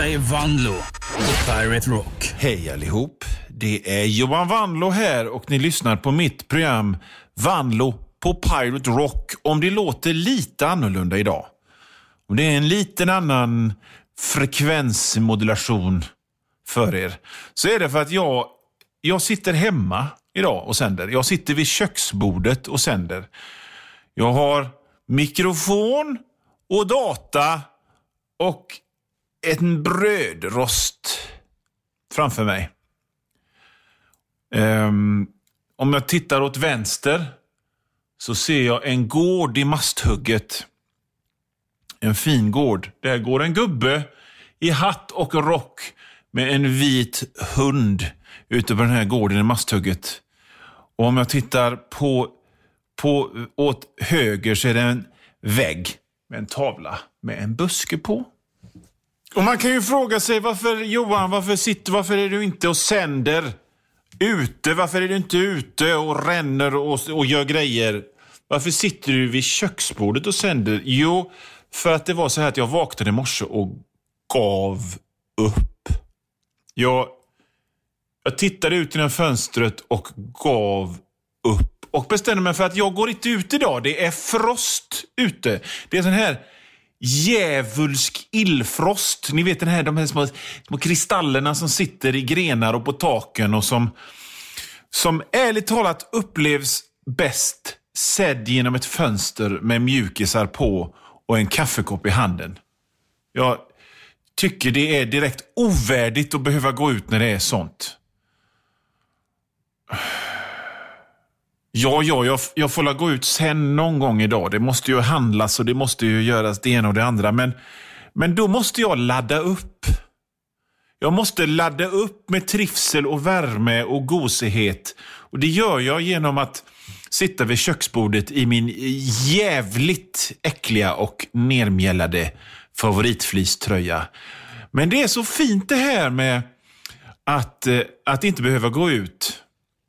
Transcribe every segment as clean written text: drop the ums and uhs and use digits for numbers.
Detta är Vanlo på Pirate Rock. Hej allihop, det är Johan Vanlo här och ni lyssnar på mitt program Vanlo på Pirate Rock. Om det låter lite annorlunda idag, om det är en liten annan frekvensmodulation för er, så är det för att jag sitter hemma idag och sänder. Jag sitter vid köksbordet och sänder. Jag har mikrofon och data och en brödrost framför mig. Om jag tittar åt vänster så ser jag en gård i Masthugget. En fin gård. Där går en gubbe i hatt och rock med en vit hund ute på den här gården i Masthugget. Och om jag tittar på åt höger så är det en vägg med en tavla med en buske på. Och man kan ju fråga sig varför är du inte och sänder ute? Varför är du inte ute och ränner och gör grejer? Varför sitter du vid köksbordet och sänder? Jo, för att det var så här att jag vaknade i morse och gav upp. Jag tittade ut genom fönstret och gav upp. Och bestämde mig för att jag går inte ut idag. Det är frost ute. Det är sån här djävulsk illfrost. Ni vet de här små kristallerna som sitter i grenar och på taken och som ärligt talat upplevs bäst sedd genom ett fönster med mjukisar på och en kaffekopp i handen. Jag tycker det är direkt ovärdigt att behöva gå ut när det är sånt. Jag får gå ut sen någon gång idag. Det måste ju handlas och det måste ju göras det ena och det andra. Men då måste jag ladda upp. Jag måste ladda upp med trivsel och värme och gosighet. Och det gör jag genom att sitta vid köksbordet i min jävligt äckliga och nermjällade favoritfliströja. Men det är så fint det här med att inte behöva gå ut.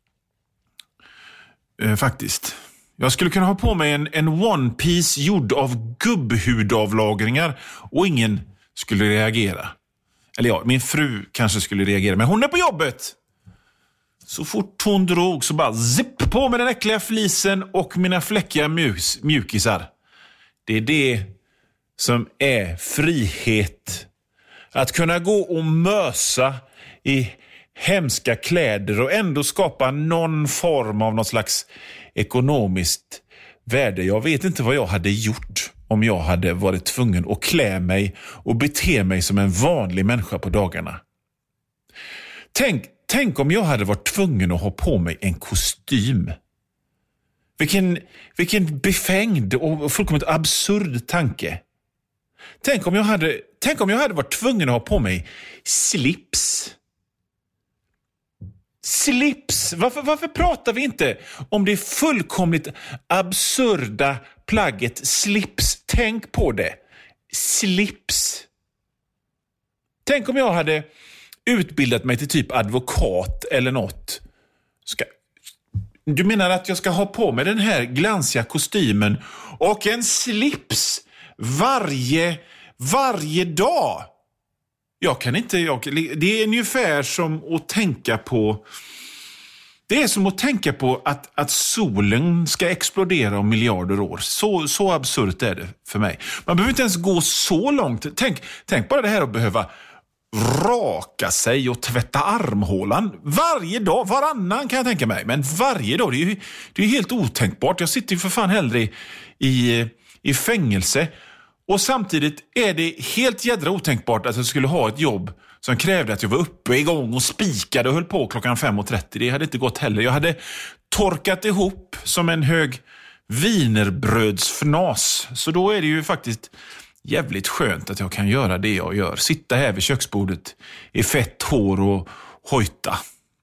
Faktiskt. Jag skulle kunna ha på mig en One Piece gjord av gubbhudavlagringar och ingen skulle reagera. Eller ja, min fru kanske skulle reagera, men hon är på jobbet. Så fort hon drog så bara zipp på med den äckliga flisen och mina fläckiga mjukisar. Det är det som är frihet. Att kunna gå och mösa i hemska kläder och ändå skapa någon form av något slags ekonomiskt värde. Jag vet inte vad jag hade gjort om jag hade varit tvungen att klä mig och bete mig som en vanlig människa på dagarna. Tänk om jag hade varit tvungen att ha på mig en kostym. Vilken befängd och fullkomligt absurd tanke. Tänk om jag hade varit tvungen att ha på mig slips. Slips! Varför pratar vi inte om det fullkomligt absurda plagget slips? Tänk på det. Slips. Tänk om jag hade utbildat mig till typ advokat eller något. Du menar att jag ska ha på mig den här glansiga kostymen och en slips varje dag? Jag kan inte, det är ungefär som att tänka på, det är som att tänka på att solen ska explodera om miljarder år. Så absurt är det för mig. Man behöver inte ens gå så långt. Tänk bara det här att behöva raka sig och tvätta armhålan varje dag, varannan kan jag tänka mig. Men varje dag, det är ju helt otänkbart. Jag sitter ju för fan hellre i fängelse. Och samtidigt är det helt jädra otänkbart att jag skulle ha ett jobb som krävde att jag var uppe igång och spikade och höll på klockan 5:30. Det hade inte gått heller. Jag hade torkat ihop som en hög wienerbrödsfnas. Så då är det ju faktiskt jävligt skönt att jag kan göra det jag gör. Sitta här vid köksbordet i fett hår och hojta.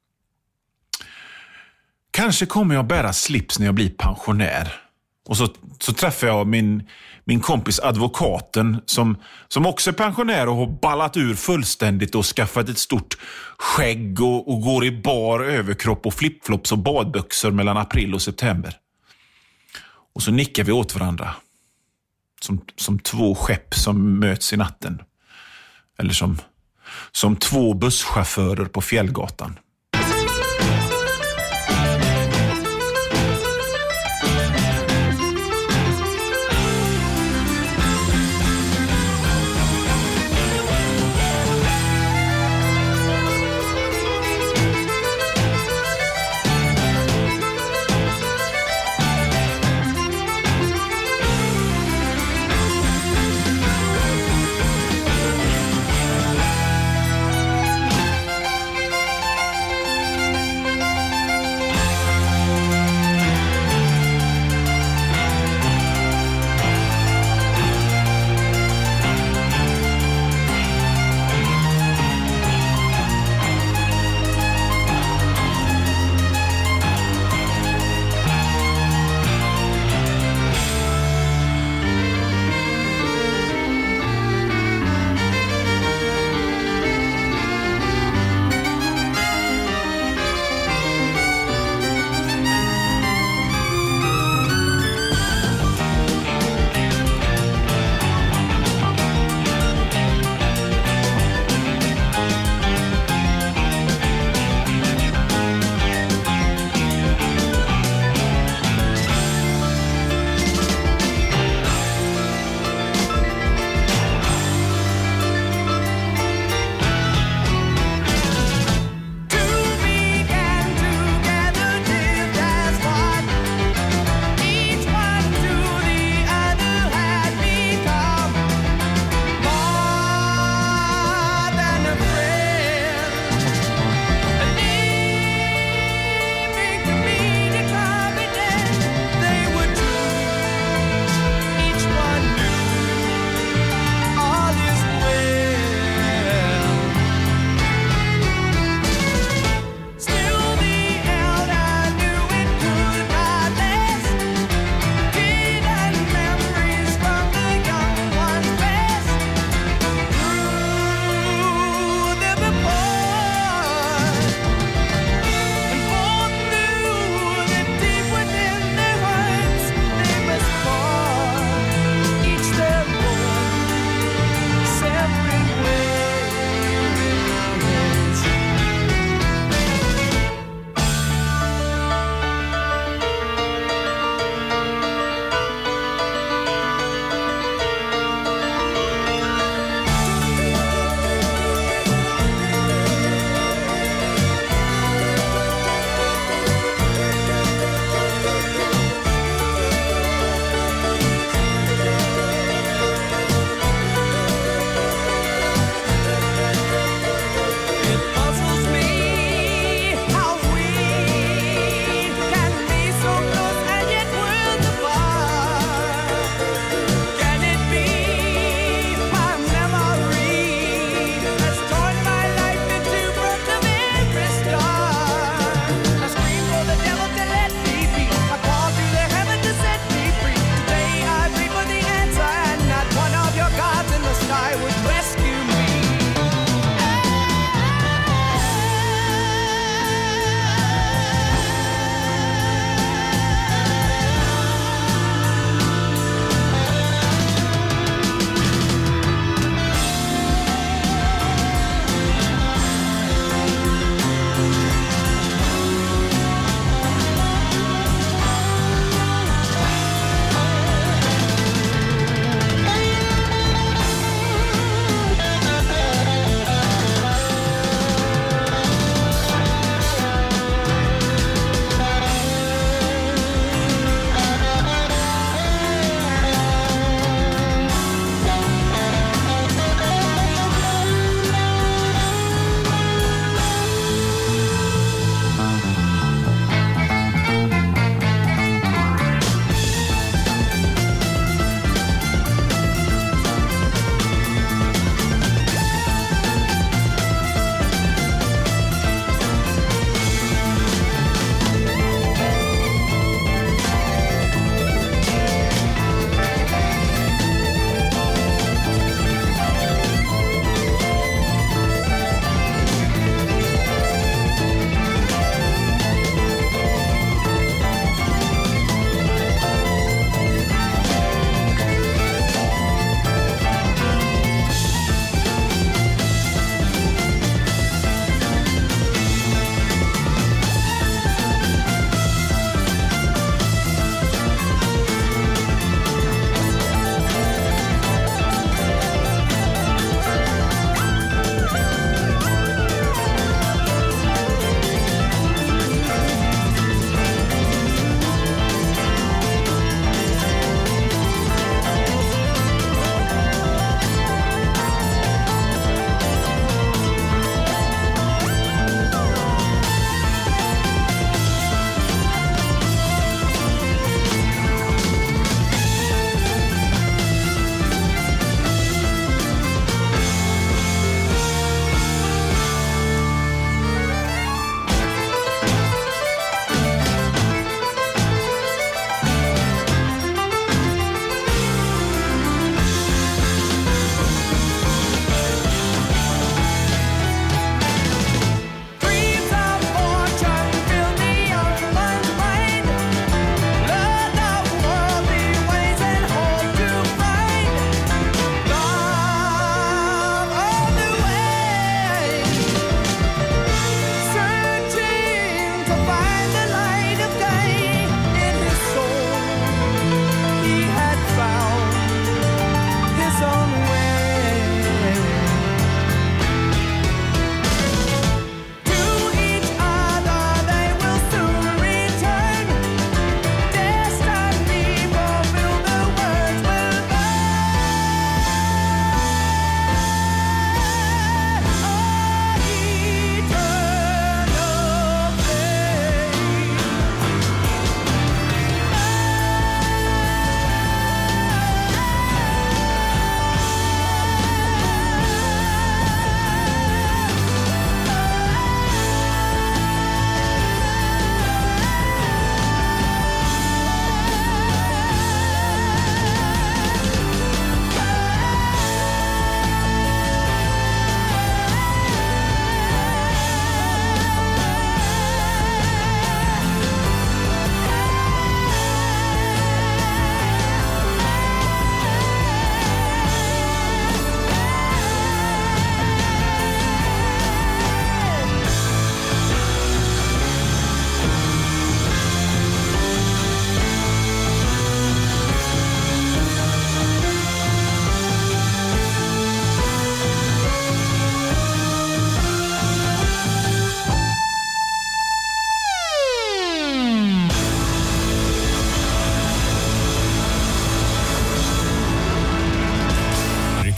Kanske kommer jag bära slips när jag blir pensionär. Och så träffar jag min kompis advokaten som också är pensionär och har ballat ur fullständigt och skaffat ett stort skägg och går i bar överkropp och flipflops och badbyxor mellan april och september. Och så nickar vi åt varandra som två skepp som möts i natten. Eller som som 2 busschaufförer på Fjällgatan.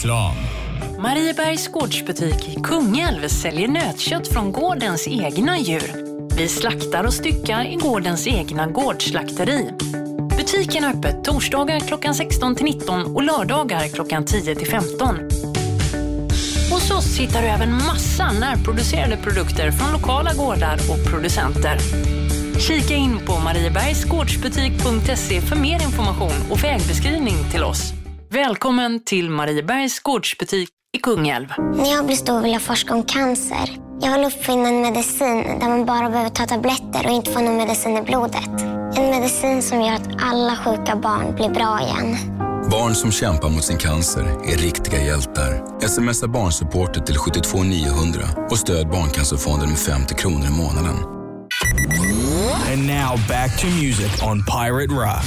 Reklam. Mariebergs gårdsbutik i Kungälv säljer nötkött från gårdens egna djur. Vi slaktar och styckar i gårdens egna gårdsslakteri. Butiken är öppet torsdagar klockan 16-19 och lördagar klockan 10-15. Hos oss hittar du även massa närproducerade produkter från lokala gårdar och producenter. Kika in på mariebergsgårdsbutik.se för mer information och vägbeskrivning till oss. Välkommen till Mariebergs gårdsbutik i Kungälv. När jag blir stor vill jag forska om cancer. Jag vill uppfinna en medicin där man bara behöver ta tabletter och inte få någon medicin i blodet. En medicin som gör att alla sjuka barn blir bra igen. Barn som kämpar mot sin cancer är riktiga hjältar. Smsa barnsupportet till 72 900 och stöd Barncancerfonden med 50 kronor i månaden. And now back to music on Pirate Rock.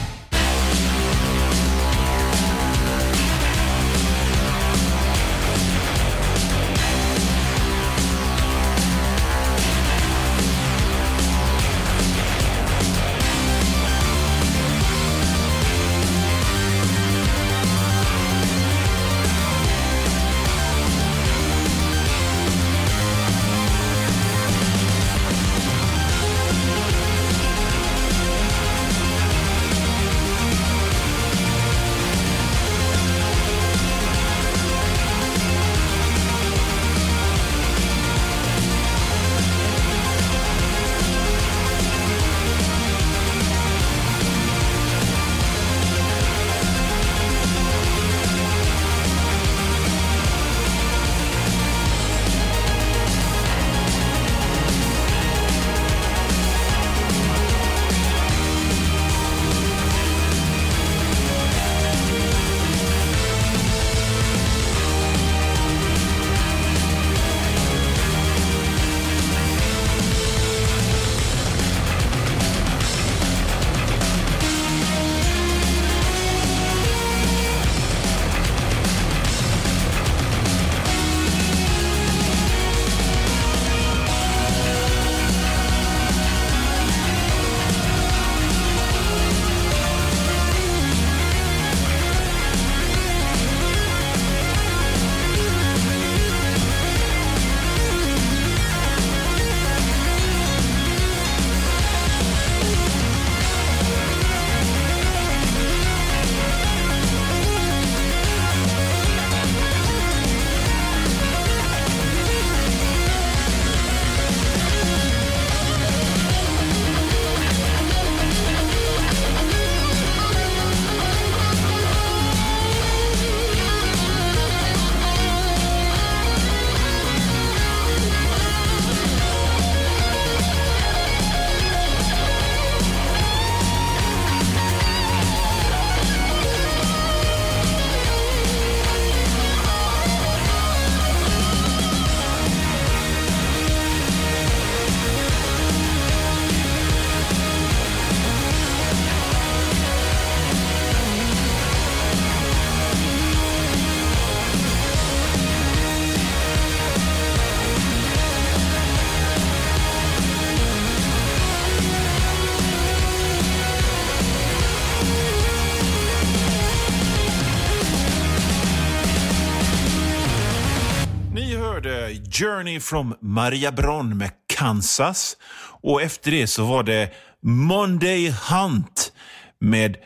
Journey from Maria Bron med Kansas. Och efter det så var det Monday Hunt med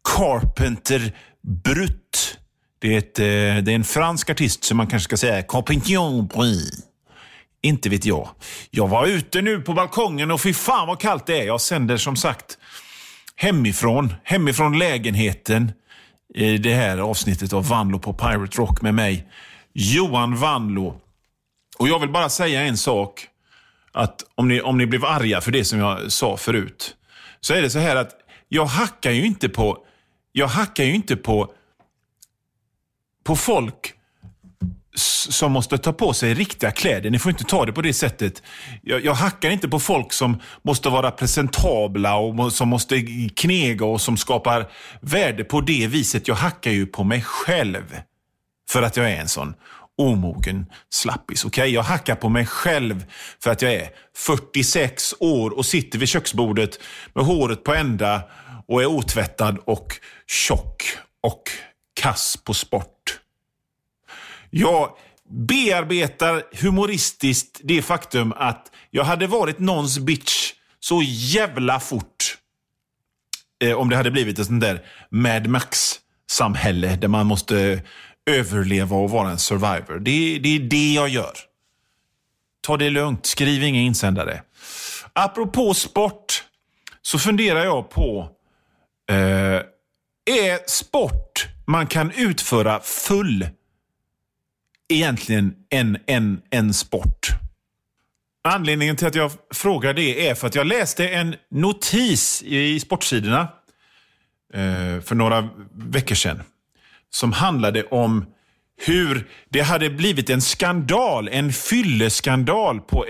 Carpenter Brut. Det är en fransk artist som man kanske ska säga Carpenter Brut. Inte vet jag. Jag var ute nu på balkongen och fy fan vad kallt det är. Jag sänder som sagt hemifrån lägenheten i det här avsnittet av Vanlo på Pirate Rock med mig, Johan Vanlo. Och jag vill bara säga en sak, att om ni blev arga för det som jag sa förut, så är det så här att jag hackar ju inte på folk som måste ta på sig riktiga kläder. Ni får inte ta det på det sättet. Jag hackar inte på folk som måste vara presentabla och som måste knega och som skapar värde på det viset. Jag hackar ju på mig själv för att jag är en sån omogen slappis. Okej? Jag hackar på mig själv för att jag är 46 år och sitter vid köksbordet med håret på ända och är otvättad och tjock och kass på sport. Jag bearbetar humoristiskt det faktum att jag hade varit någons bitch så jävla fort om det hade blivit ett sånt där Mad Max-samhälle där man måste överleva och vara en survivor. Det är det jag gör. Ta det lugnt, skriv inga insändare. Apropå sport så funderar jag på är sport man kan utföra full egentligen en sport? Anledningen till att jag frågar det är för att jag läste en notis i sportsidorna för några veckor sedan som handlade om hur det hade blivit en skandal, en fylleskandal på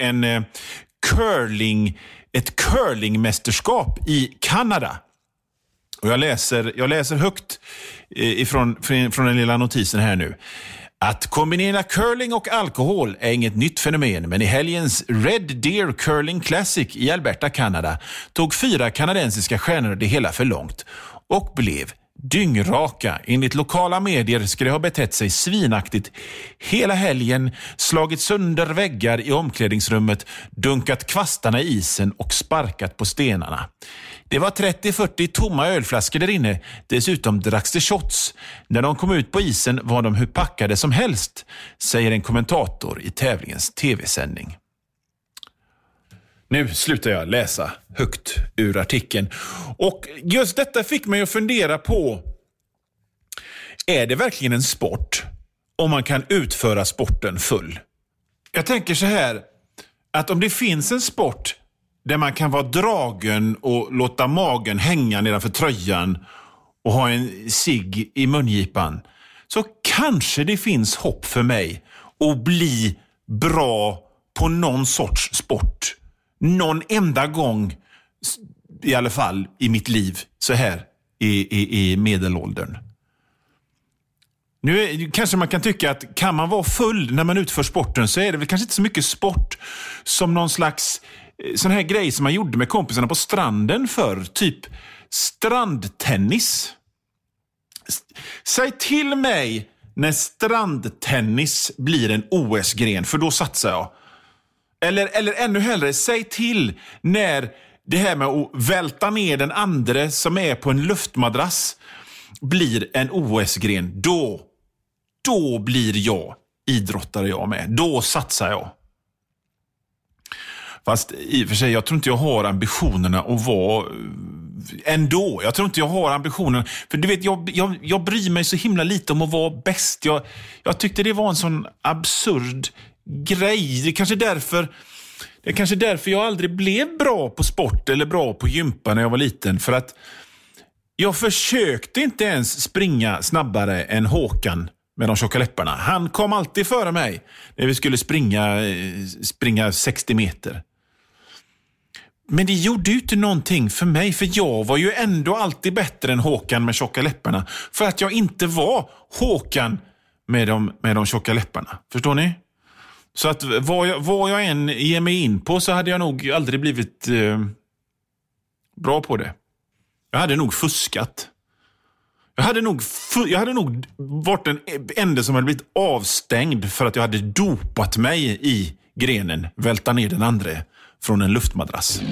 ett curlingmästerskap i Kanada. Och jag läser högt från den lilla notisen här nu. Att kombinera curling och alkohol är inget nytt fenomen, men i helgens Red Deer Curling Classic i Alberta, Kanada tog 4 kanadensiska stjärnor det hela för långt och blev dyngraka. Enligt lokala medier ska det ha betett sig svinaktigt hela helgen, slagit sönder väggar i omklädningsrummet, dunkat kvastarna i isen och sparkat på stenarna. Det var 30-40 tomma ölflaskor där inne. Dessutom dracks det shots. När de kom ut på isen var de hur packade som helst, säger en kommentator i tävlingens tv-sändning. Nu slutar jag läsa högt ur artikeln. Och just detta fick mig att fundera på, är det verkligen en sport om man kan utföra sporten full? Jag tänker så här, att om det finns en sport där man kan vara dragen och låta magen hänga nedanför tröjan och ha en cigg i mungipan, så kanske det finns hopp för mig att bli bra på någon sorts sport. Någon enda gång i alla fall i mitt liv så här i medelåldern. Nu kanske man kan tycka att kan man vara full när man utför sporten så är det väl kanske inte så mycket sport som någon slags sån här grej som man gjorde med kompisarna på stranden för typ strandtennis. Säg till mig när strandtennis blir en OS-gren, för då satsar jag. Eller ännu hellre, säg till när det här med att välta ner den andra som är på en luftmadrass blir en OS-gren. Då blir jag idrottare jag med. Då satsar jag. Fast i och för sig, jag tror inte jag har ambitionerna att vara ändå. Jag tror inte jag har ambitionen. För du vet, jag bryr mig så himla lite om att vara bäst. Jag tyckte det var en sån absurd grej. Det är kanske därför jag aldrig blev bra på sport eller bra på gympa när jag var liten. För att jag försökte inte ens springa snabbare än Håkan med de tjocka läpparna. Han kom alltid före mig när vi skulle springa 60 meter. Men det gjorde ju inte någonting för mig, för jag var ju ändå alltid bättre än Håkan med tjocka läpparna. För att jag inte var Håkan med de tjocka läpparna. Förstår ni? Så att vad jag än ger mig in på så hade jag nog aldrig blivit bra på det. Jag hade nog fuskat. Jag hade nog varit den enda som hade blivit avstängd för att jag hade dopat mig i grenen, välta ner den andra från en luftmadrass.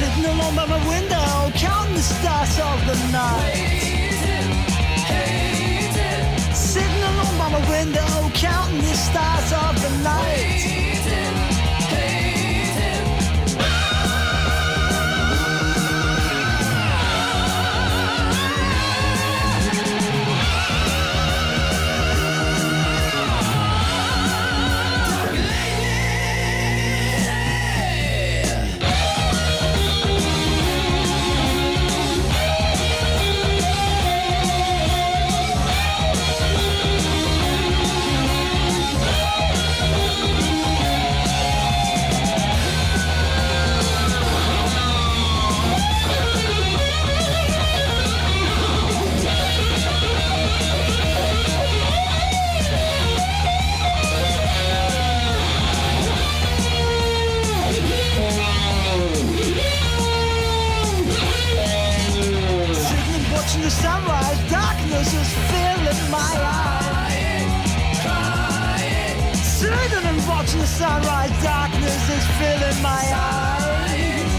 Of the night. window, counting the stars of the night. The sunrise, darkness is filling my eyes. Sitting and watching the sunrise, darkness is filling my eyes.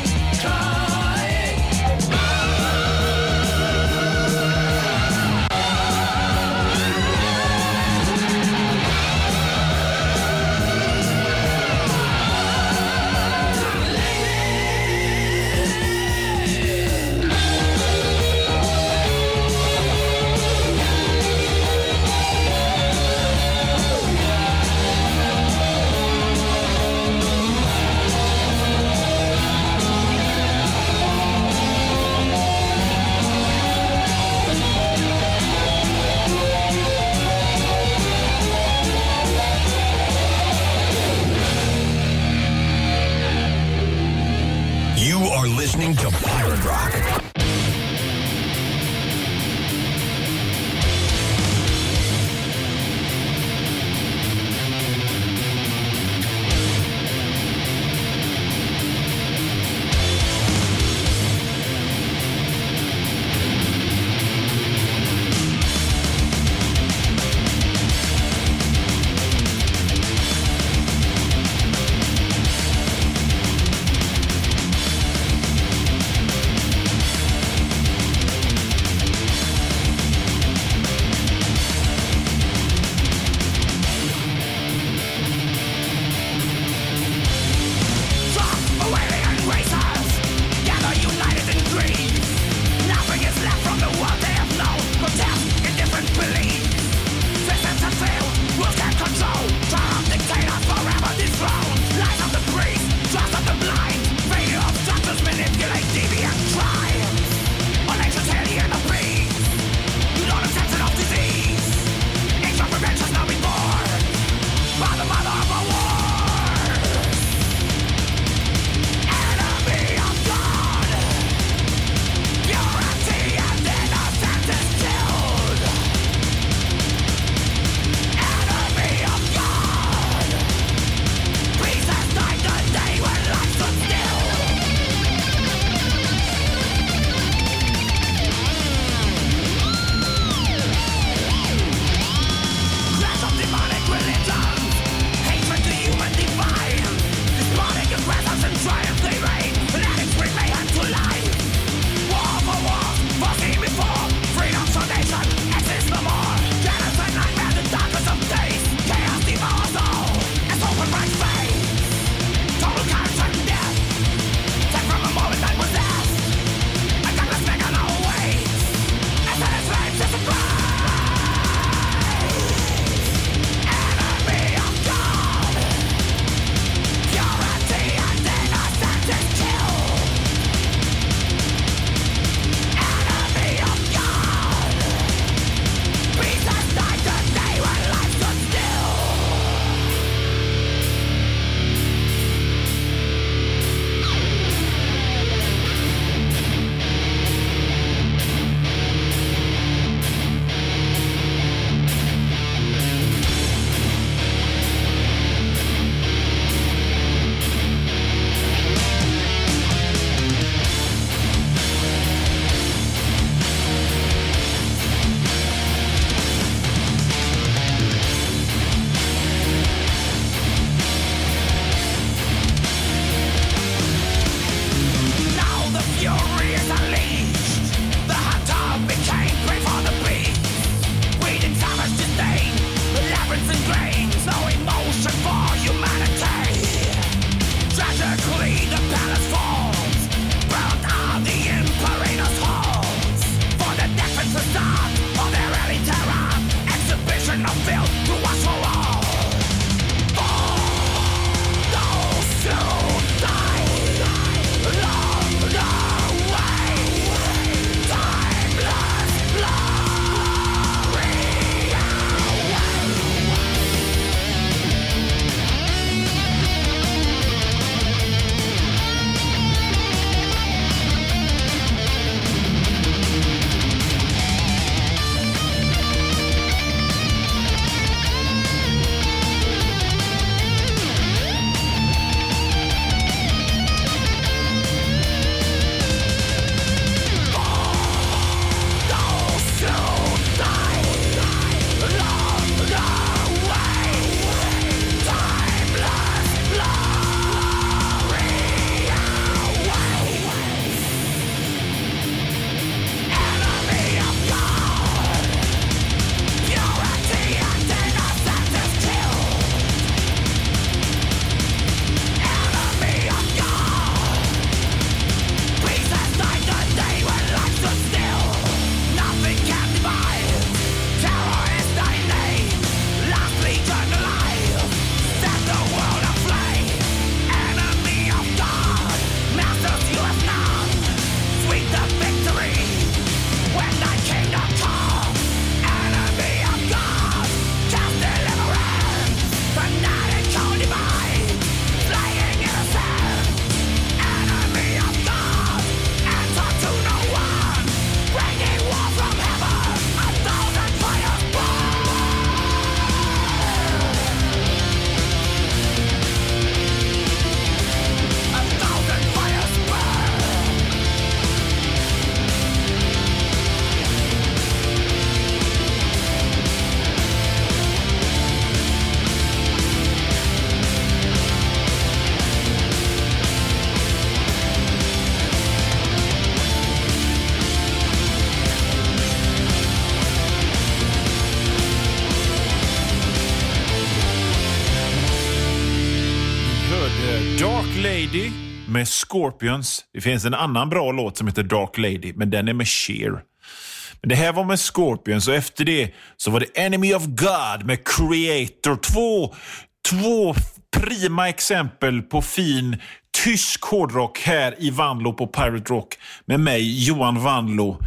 Lady med Scorpions. Det finns en annan bra låt som heter Dark Lady, men den är med Cher. Men det här var med Scorpions och efter det så var det Enemy of God med Creator. Två prima exempel på fin tysk hårdrock här i Vanlo på Pirate Rock med mig, Johan Vanlo.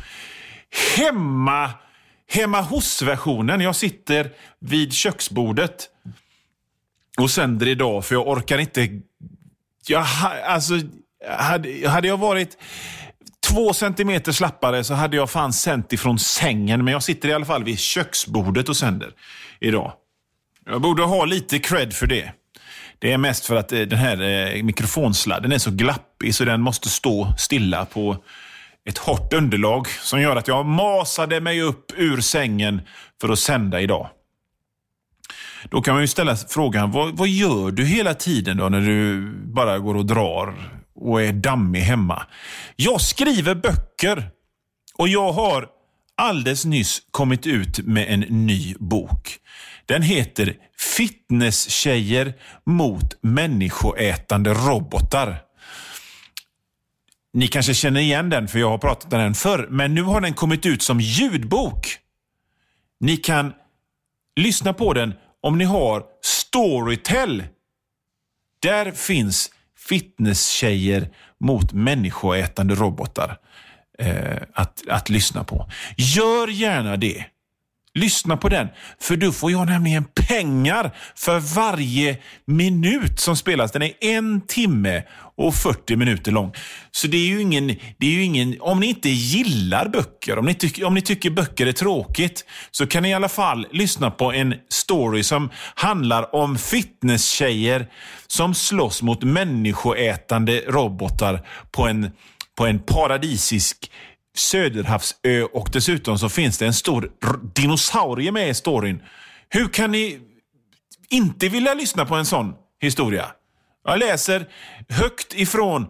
Hemma hos-versionen. Jag sitter vid köksbordet och sänder idag för jag orkar inte. Hade jag varit 2 centimeter slappare så hade jag fan sänt ifrån sängen, men jag sitter i alla fall vid köksbordet och sänder idag. Jag borde ha lite cred för det. Det är mest för att den här mikrofonsladden är så glappig så den måste stå stilla på ett hårt underlag som gör att jag masade mig upp ur sängen för att sända idag. Då kan man ju ställa frågan, vad gör du hela tiden då när du bara går och drar och är dammig hemma? Jag skriver böcker och jag har alldeles nyss kommit ut med en ny bok. Den heter Fitnesstjejer mot människoätande robotar. Ni kanske känner igen den för jag har pratat om den förr, men nu har den kommit ut som ljudbok. Ni kan lyssna på den om ni har Storytel. Där finns Fitnesstjejer mot människoätande robotar att lyssna på. Gör gärna det. Lyssna på den, för då får jag nämligen pengar för varje minut som spelas. Den är 1 timme och 40 minuter lång. Så det är ju ingen om ni inte gillar böcker, om ni tycker böcker är tråkigt, så kan ni i alla fall lyssna på en story som handlar om fitnesstjejer som slåss mot människoätande robotar på en paradisisk Söderhavsö, och dessutom så finns det en stor dinosaurie med i storyn. Hur kan ni inte vilja lyssna på en sån historia? Jag läser högt ifrån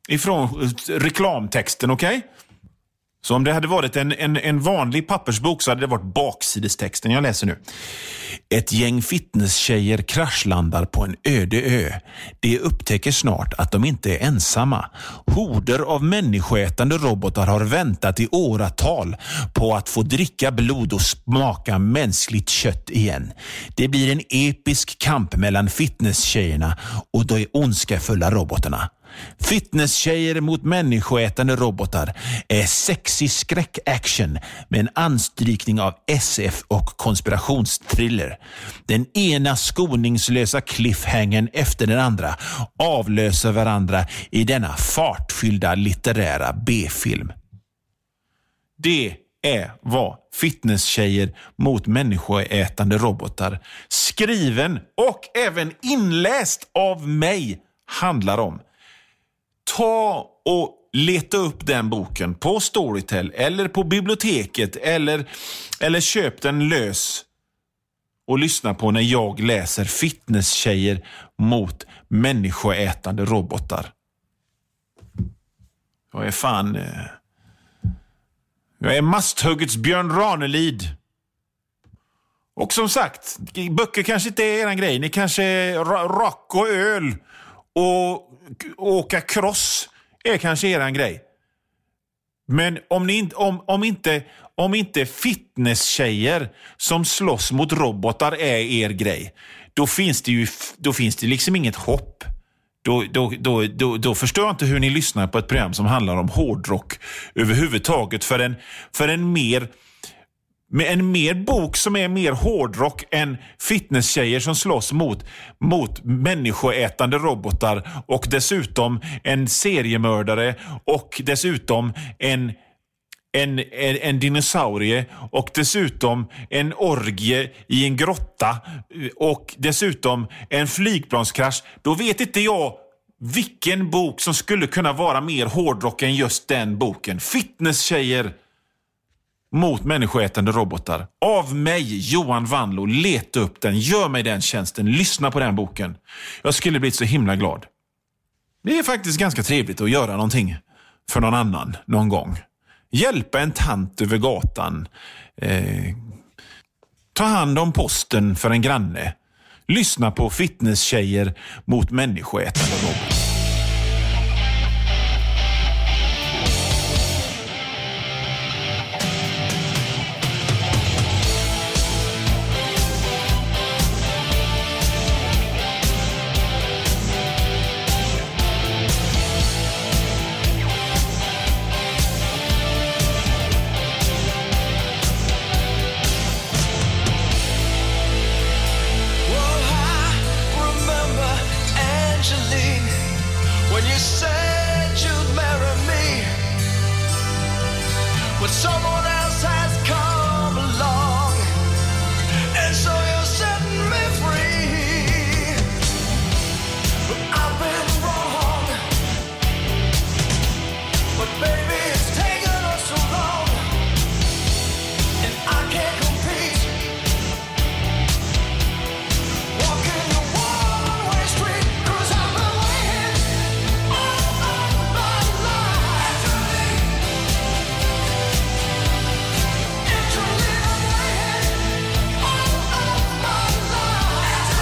reklamtexten, okej? Så om det hade varit en vanlig pappersbok så hade det varit baksidestexten jag läser nu. Ett gäng fitnesstjejer kraschlandar på en öde ö. De upptäcker snart att de inte är ensamma. Horder av människoätande robotar har väntat i åratal på att få dricka blod och smaka mänskligt kött igen. Det blir en episk kamp mellan fitnesstjejerna och de ondskefulla robotarna. Fitnesstjejer mot människoätande robotar är sexy skräck-action med en anstrykning av SF och konspirationstriller. Den ena skoningslösa cliffhangern efter den andra avlöser varandra i denna fartfyllda litterära B-film. Det är vad Fitnesstjejer mot människoätande robotar, skriven och även inläst av mig, handlar om. Ta och leta upp den boken på Storytel eller på biblioteket eller köp den lös och lyssna på när jag läser Fitnesstjejer mot människoätande robotar. Jag är masthuggets Björn Ranelid. Och som sagt, böcker kanske inte är eran grej. Ni kanske rock och öl och åka cross är kanske eran grej. Men om inte fitnesstjejer som slåss mot robotar är er grej, då finns det liksom inget hopp. Då förstår jag inte hur ni lyssnar på ett program som handlar om hårdrock överhuvudtaget, för en mer bok som är mer hårdrock än fitnesstjejer som slåss mot människoätande robotar, och dessutom en seriemördare, och dessutom en dinosaurie, och dessutom en orgie i en grotta, och dessutom en flygplanskrasch. Då vet inte jag vilken bok som skulle kunna vara mer hårdrock än just den boken. Fitnesstjejer mot människoätande robotar. Av mig, Johan Vanlo. Leta upp den. Gör mig den tjänsten. Lyssna på den boken. Jag skulle bli så himla glad. Det är faktiskt ganska trevligt att göra någonting för någon annan någon gång. Hjälpa en tant över gatan. Ta hand om posten för en granne. Lyssna på fitnesstjejer mot människoätande robotar. but someone else has come along, and so you're setting me free. But I've been wrong, but baby it's taken us so long, and I can't compete. Walking the one-way street, 'cause I've been waiting all of my life. Actually, I'm waiting all of my life.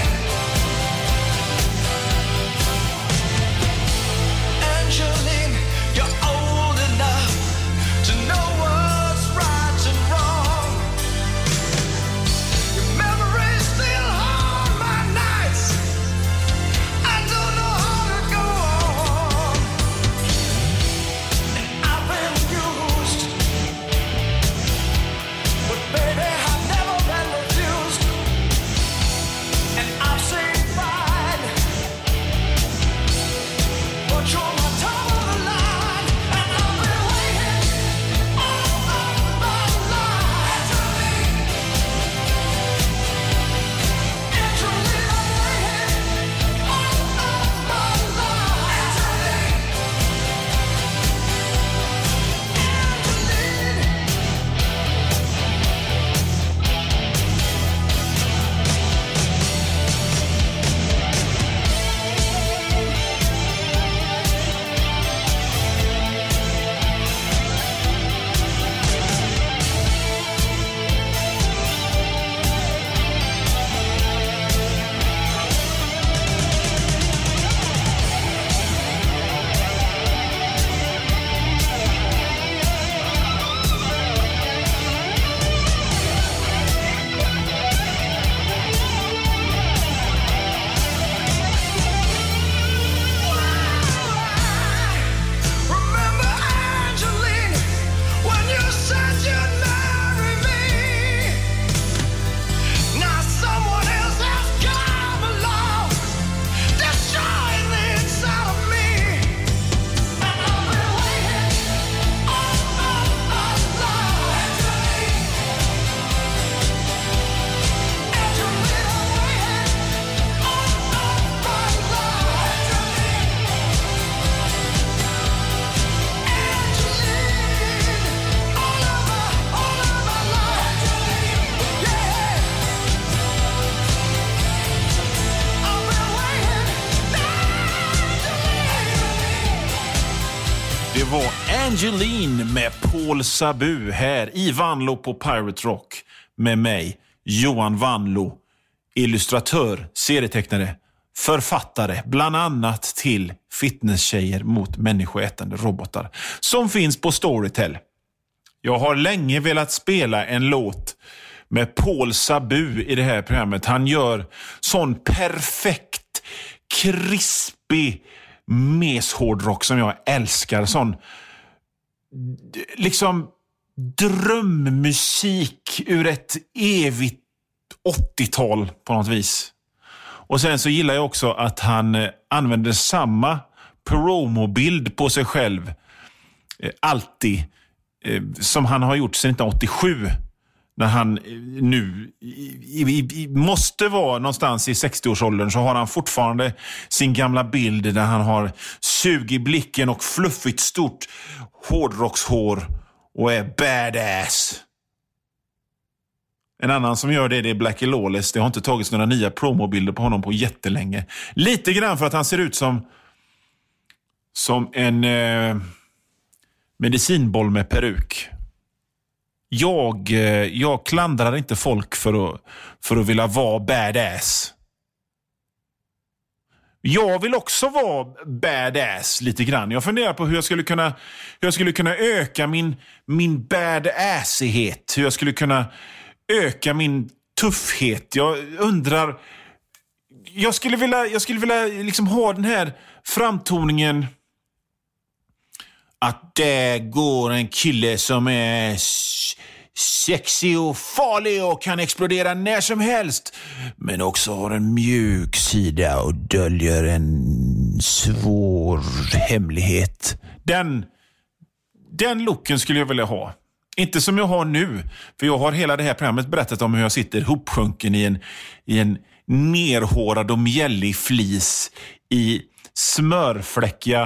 Angeline, you're old enough to know what's right and wrong. Your memories still haunt my nights. I don't know how to go on. And I've been used, but baby I've never been refused. And I've seen fine, but you're my top of the line, and I've been waiting all of my life. Actually, I'm waiting all of my life. Remember Angeline, when you said you'd marry me? Now someone else has come along, destroying the inside of me. And I've been waiting all of my life. Angeline, I'm waiting all of my life. Det var Angeline med Paul Sabu här i Vanlo på Pirate Rock med mig, Johan Vanlo, illustratör, serietecknare, författare, bland annat till Fitnesstjejer mot människoätande robotar, som finns på Storytel. Jag har länge velat spela en låt med Paul Sabu i det här programmet. Han gör sån perfekt, krispig meshårdrock som jag älskar. Sån liksom drömmusik ur ett evigt 80-tal på något vis. Och sen så gillar jag också att han använder samma promobild på sig själv alltid som han har gjort sedan 1987, när han nu måste vara någonstans i 60-årsåldern, så har han fortfarande sin gamla bild där han har sug i blicken och fluffigt stort hårdrockshår och är badass. En annan som gör det är Blackie Lawless. Det har inte tagits några nya promobilder på honom på jättelänge. Lite grann för att han ser ut som en medicinboll med peruk. Jag klandrar inte folk för att vilja vara badass. Jag vill också vara badass lite grann. Jag funderar på hur jag skulle kunna öka min badassighet. Hur jag skulle kunna öka min tuffhet. Jag undrar, jag skulle vilja liksom ha den här framtoningen att det går en kille som är sexig och farlig och kan explodera när som helst, men också har en mjuk sida och döljer en svår hemlighet. Den looken skulle jag vilja ha. Inte som jag har nu. För jag har hela det här programmet berättat om hur jag sitter hopsjunken i en nerhårad och mjällig flis i smörfläckiga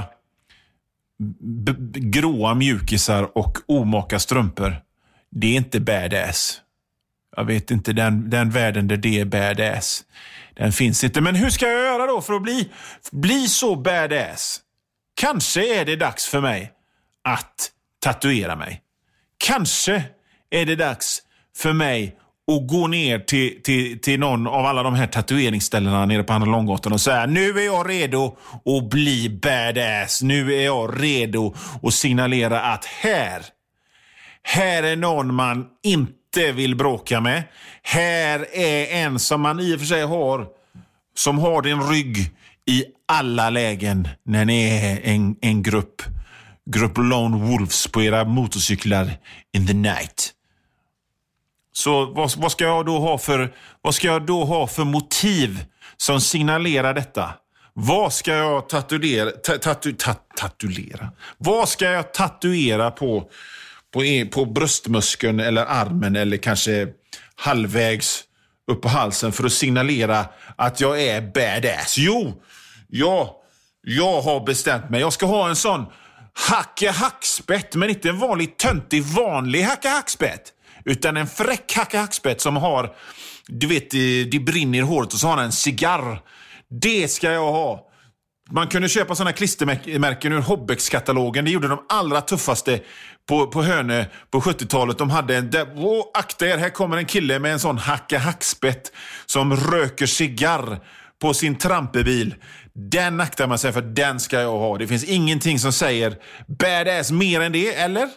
gråa mjukisar och omaka strumpor. Det är inte badass. Jag vet inte, den världen där det är badass. Den finns inte. Men hur ska jag göra då för att bli så badass? Kanske är det dags för mig att tatuera mig. Kanske är det dags för mig att gå ner till någon av alla de här tatueringsställena nere på Andra Långgatan och säga: nu är jag redo att bli badass. Nu är jag redo att signalera att här är någon man inte vill bråka med. Här är en som man i och för sig har, som har din rygg i alla lägen när ni är en grupp Lone Wolves på era motorcyklar in the night. Så vad ska jag då ha för motiv som signalerar detta? Vad ska jag tatuera? Vad ska jag tatuera på bröstmuskeln eller armen eller kanske halvvägs upp på halsen för att signalera att jag är badass? Jo, jag har bestämt mig. Jag ska ha en sån hacke-hackspett, men inte en vanlig töntig vanlig hacke-hackspett, utan en fräck hacke-hackspett som har, du vet, det brinner i håret och så har han en cigarr. Det ska jag ha. Man kunde köpa såna klistermärken ur Hobbex-katalogen. Det gjorde de allra tuffaste på Hönö på 70-talet. De hade akta er, här kommer en kille med en sån hacke-hackspett som röker cigarr på sin trampebil. Den aktar man sig för, den ska jag ha. Det finns ingenting som säger badass mer än det, eller?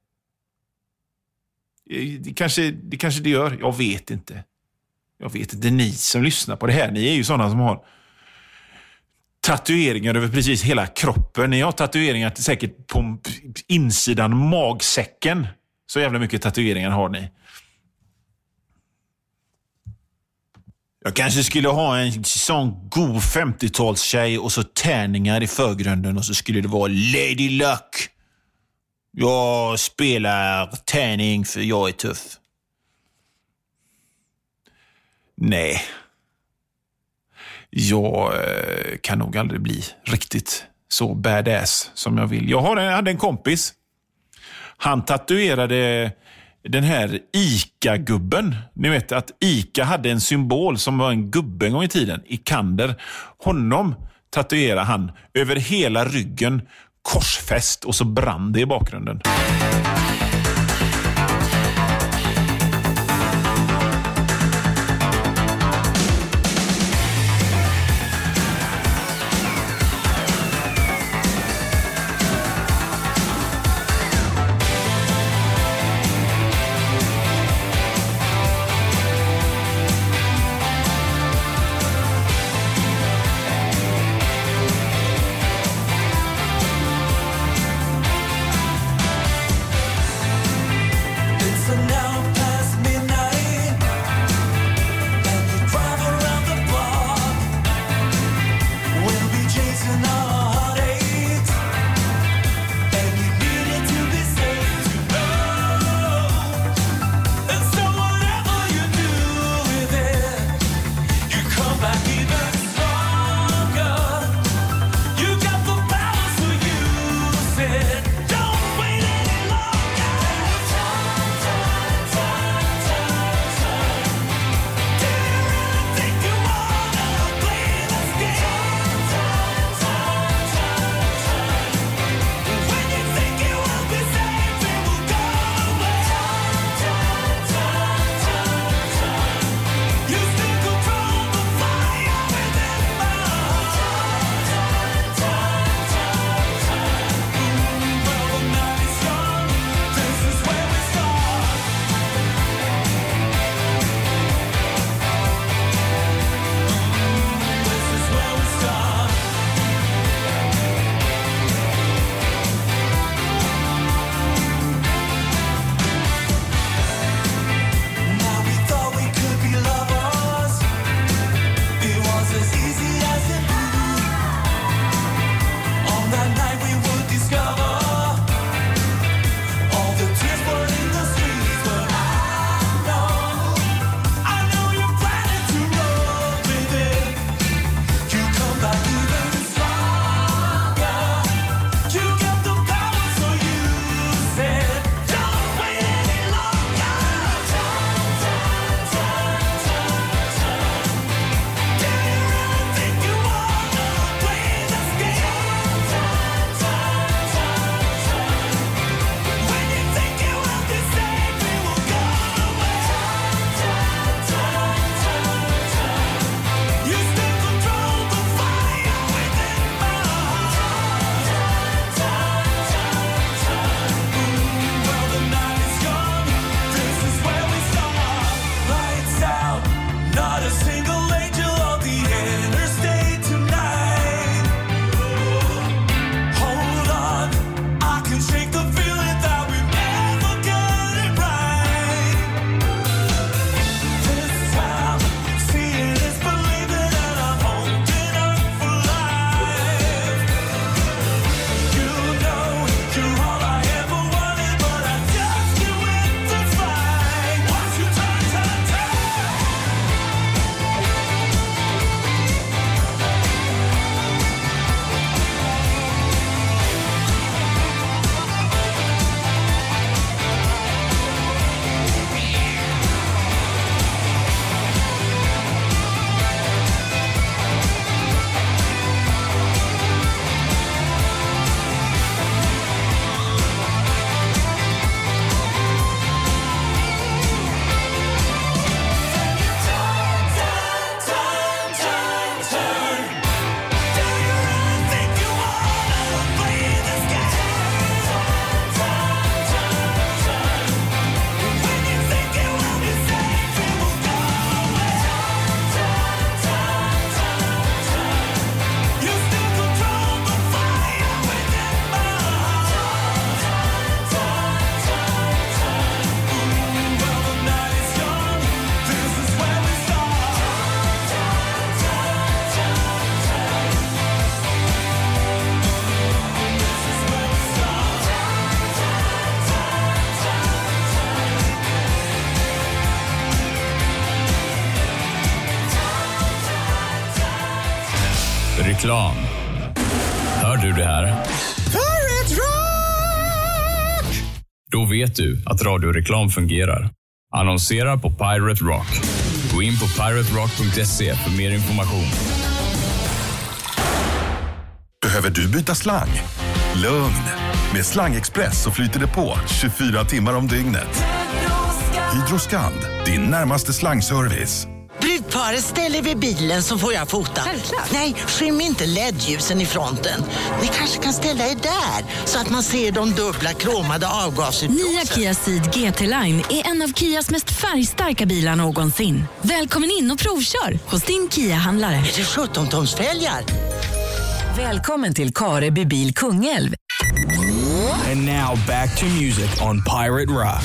Det kanske det gör. Jag vet inte. Ni som lyssnar på det här, ni är ju sådana som har tatueringar över precis hela kroppen. Ni har tatueringar säkert på insidan magsäcken. Så jävla mycket tatueringar har ni. Jag kanske skulle ha en sån god 50-talstjej och så tärningar i förgrunden och så skulle det vara Lady Luck. Jag spelar tärning för jag är tuff. Nej. Jag kan nog aldrig bli riktigt så badass som jag vill. Jag hade en kompis. Han tatuerade den här Ica-gubben. Ni vet att Ica hade en symbol som var en gubbe en gång i tiden. Ikander. Honom tatuerade han över hela ryggen. Korsfäst och så brann det i bakgrunden. Reklam. Hör du det här? Pirate Rock! Då vet du att radioreklam fungerar. Annonsera på Pirate Rock. Gå in på piraterock.se för mer information. Behöver du byta slang? Lugn! Med Slangexpress så flyter det på 24 timmar om dygnet. Hydroskand, din närmaste slangservice. Brudparet ställer vid bilen så får jag fota. Självklart. Nej, skym inte LED-ljusen i fronten. Ni kanske kan ställa er där så att man ser de dubbla kromade avgasutblåsen. Nya Kia Ceed GT Line är en av Kias mest färgstarka bilar någonsin. Välkommen in och provkör hos din Kia-handlare. Är det 17-tonsfälgar? Välkommen till Kareby bil Kungälv. And now back to music on Pirate Rock.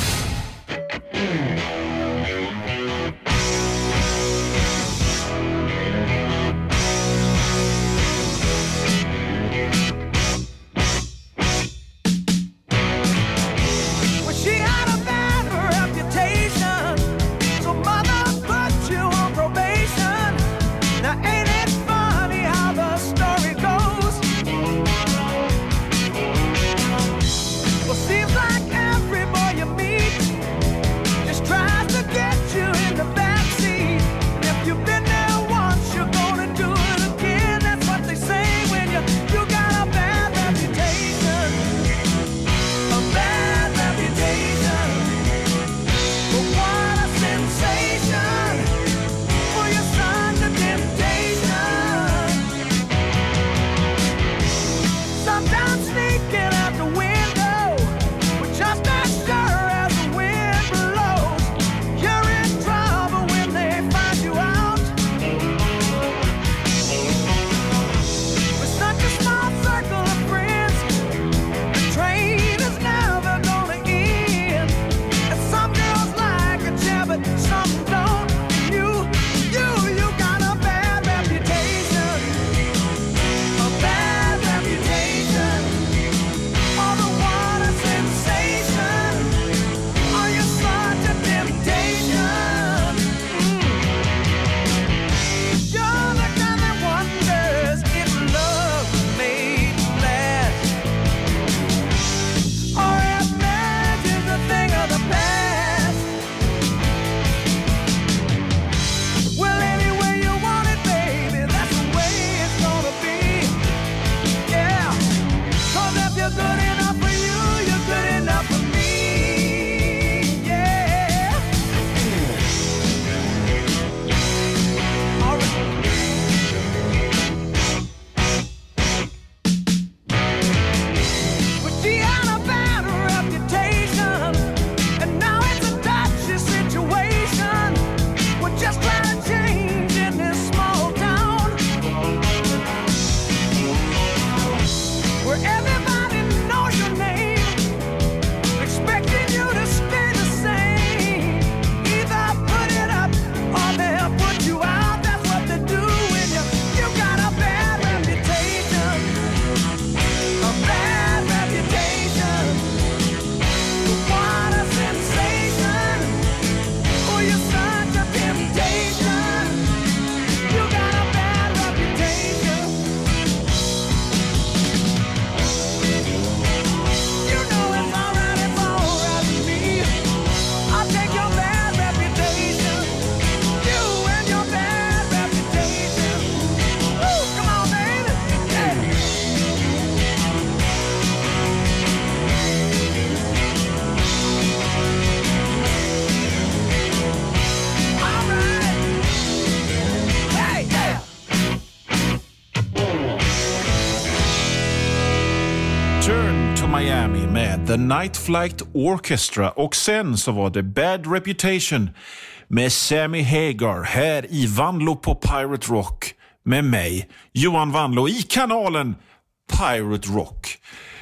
Seems like every boy you meet just tries to get Miami med The Night Flight Orchestra, och sen så var det Bad Reputation med Sammy Hagar här i Vanlo på Pirate Rock med mig, Johan Vanlo, i kanalen Pirate Rock.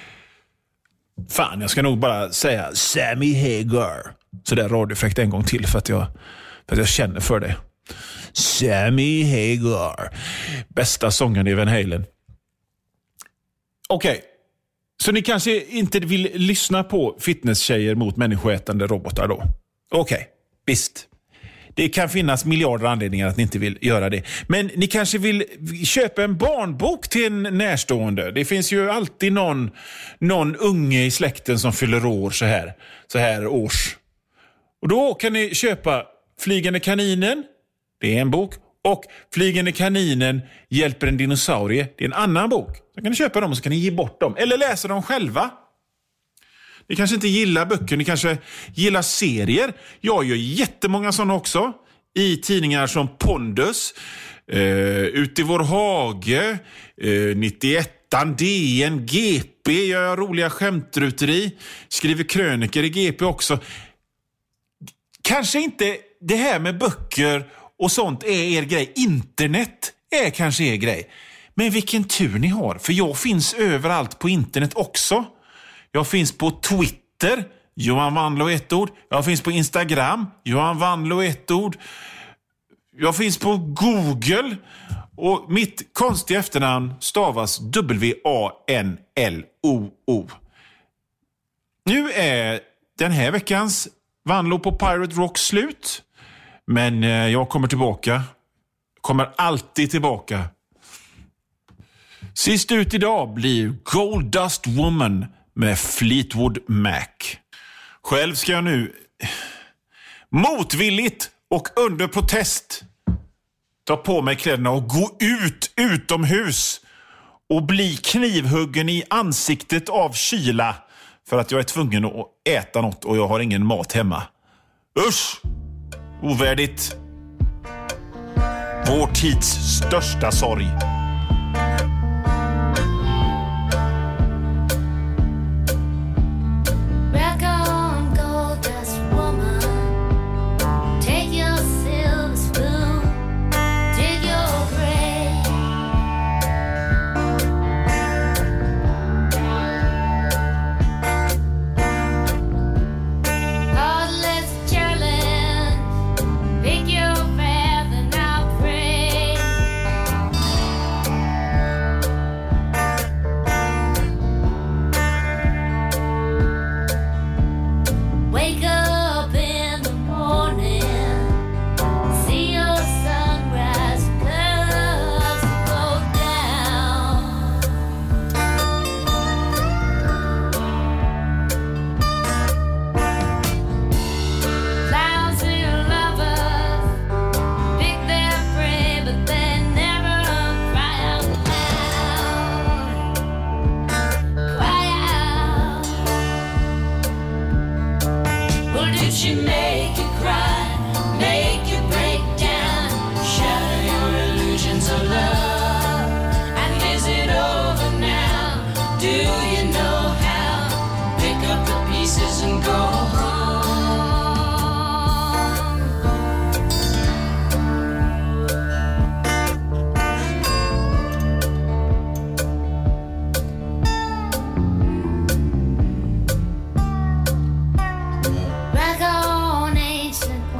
Fan, jag ska nog bara säga Sammy Hagar så där radiofräckt en gång till för att jag känner för det. Sammy Hagar, bästa sångaren i Van Halen. Okej. Så ni kanske inte vill lyssna på fitnesstjejer mot människoätande robotar då? Okej, visst. Det kan finnas miljarder anledningar att ni inte vill göra det. Men ni kanske vill köpa en barnbok till en närstående. Det finns ju alltid någon unge i släkten som fyller år så här års. Och då kan ni köpa Flygande kaninen, det är en bok. Och Flygande kaninen hjälper en dinosaurie, det är en annan bok. Så kan ni köpa dem och så kan ni ge bort dem. Eller läsa dem själva. Ni kanske inte gillar böcker, ni kanske gillar serier. Jag gör jättemånga sådana också. I tidningar som Pondus, Ut i vår hage, 91an, DN, GP. Jag gör roliga skämtruteri. Skriver kröniker i GP också. Kanske inte det här med böcker och sånt är er grej. Internet är kanske er grej. Men vilken tur ni har. För jag finns överallt på internet också. Jag finns på Twitter, Johan Wanlo ett ord. Jag finns på Instagram, Johan Wanlo ett ord. Jag finns på Google. Och mitt konstiga efternamn stavas W-A-N-L-O-O. Nu är den här veckans Wanlo på Pirate Rock slut. Men jag kommer tillbaka. Kommer alltid tillbaka. Sist ut idag blir Gold Dust Woman med Fleetwood Mac. Själv ska jag nu motvilligt och under protest ta på mig kläderna och gå utomhus och bli knivhuggen i ansiktet av kyla för att jag är tvungen att äta något och jag har ingen mat hemma. Usch! Ovärdigt. Vår tids största sorg. Rock on ancient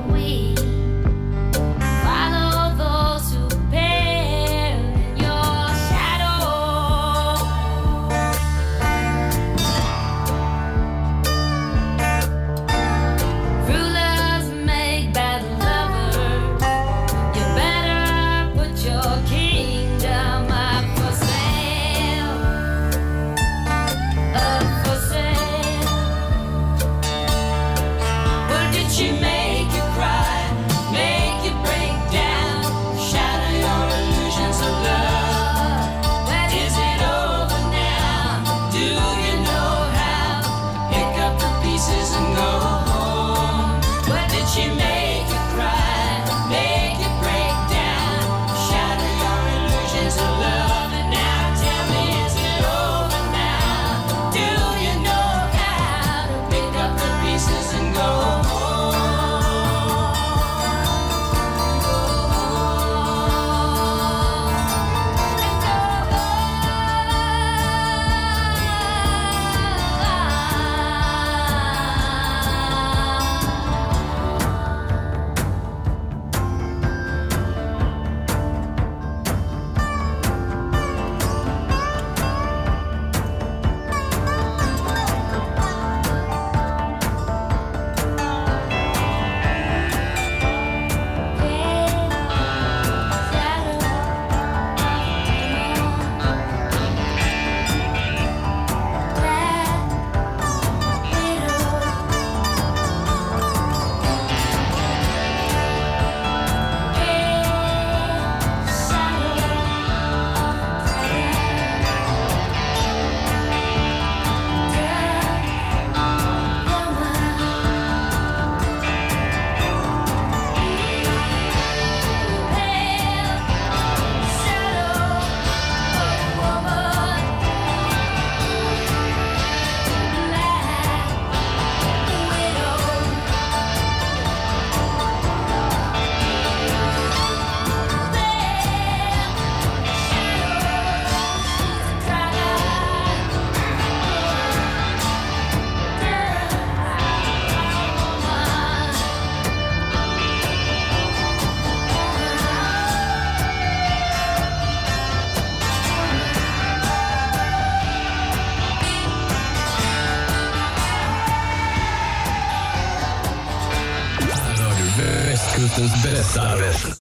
Västkustens bästa.